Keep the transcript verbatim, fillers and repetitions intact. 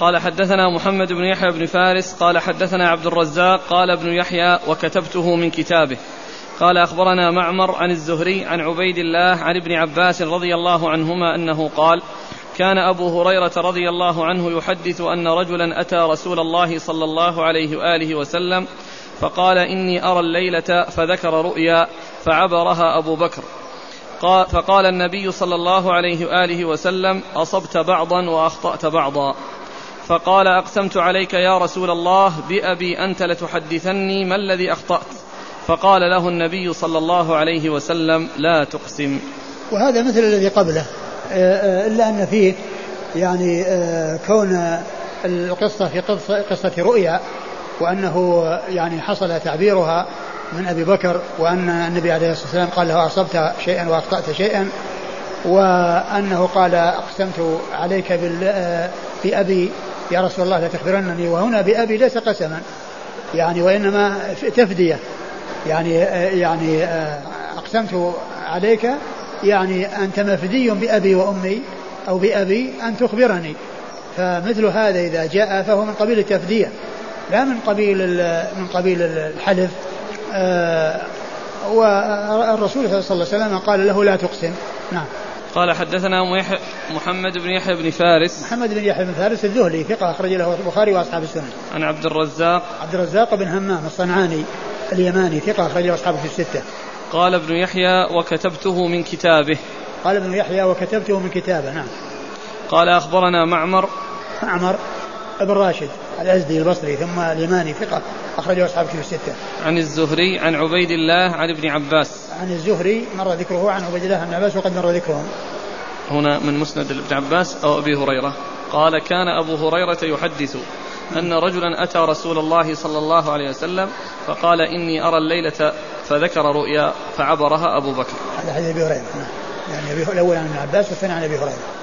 قال حدثنا محمد بن يحيى بن فارس قال حدثنا عبد الرزاق قال ابن يحيى وكتبته من كتابه. قال أخبرنا معمر عن الزهري عن عبيد الله عن ابن عباس رضي الله عنهما أنه قال كان أبو هريرة رضي الله عنه يحدث أن رجلا أتى رسول الله صلى الله عليه وآله وسلم فقال إني أرى الليلة، فذكر رؤيا فعبرها أبو بكر. قال فقال النبي صلى الله عليه وآله وسلم أصبت بعضا وأخطأت بعضا. فقال أقسمت عليك يا رسول الله بأبي أنت لتحدثني ما الذي أخطأت؟ فقال له النبي صلى الله عليه وسلم لا تقسم. وهذا مثل الذي قبله، إلا أن فيه يعني كون القصة في قصة رؤيا، وأنه يعني حصل تعبيرها من أبي بكر، وأن النبي عليه الصلاة والسلام قال له أصبت شيئا وأخطأت شيئا، وأنه قال أقسمت عليك بأبي يا رسول الله لا تخبرنني. وهنا بأبي ليس قسما يعني، وإنما تفدية يعني يعني أقسمت عليك يعني أنت مفدي بأبي وأمي أو بأبي أن تخبرني. فمثل هذا إذا جاء فهو من قبيل التفدية لا من قبيل من قبيل الحلف. والرسول صلى الله عليه وسلم قال له لا تقسم. نعم. قال حدثنا محمد بن يحيى بن فارس محمد بن يحيى بن فارس الذهلي ثقة أخرج له البخاري وأصحاب السنن. عن عبد الرزاق عبد الرزاق بن همام الصنعاني اليماني ثقة أخرج له أصحابه في الستة. قال ابن يحيى وكتبته من كتابه. قال ابن يحيى وكتبته من كتابه. نعم. قال أخبرنا معمر معمر ابن راشد الأزدي البصري ثم اليماني ثقة أخرجه أصحابه في الستة. عن الزهري عن عبيد الله عن ابن عباس. عن الزهري مر ذكره عن عبيد الله عن عباس وقد مر ذكرهم. هنا من مسند ابن عباس أو أبي هريرة. قال كان أبو هريرة يحدث أن رجلا أتى رسول الله صلى الله عليه وسلم فقال إني أرى الليلة، فذكر رؤيا فعبرها أبو بكر. هذا حديث أبي هريرة يعني الأول عن ابن عباس والثاني عن أبي هريرة.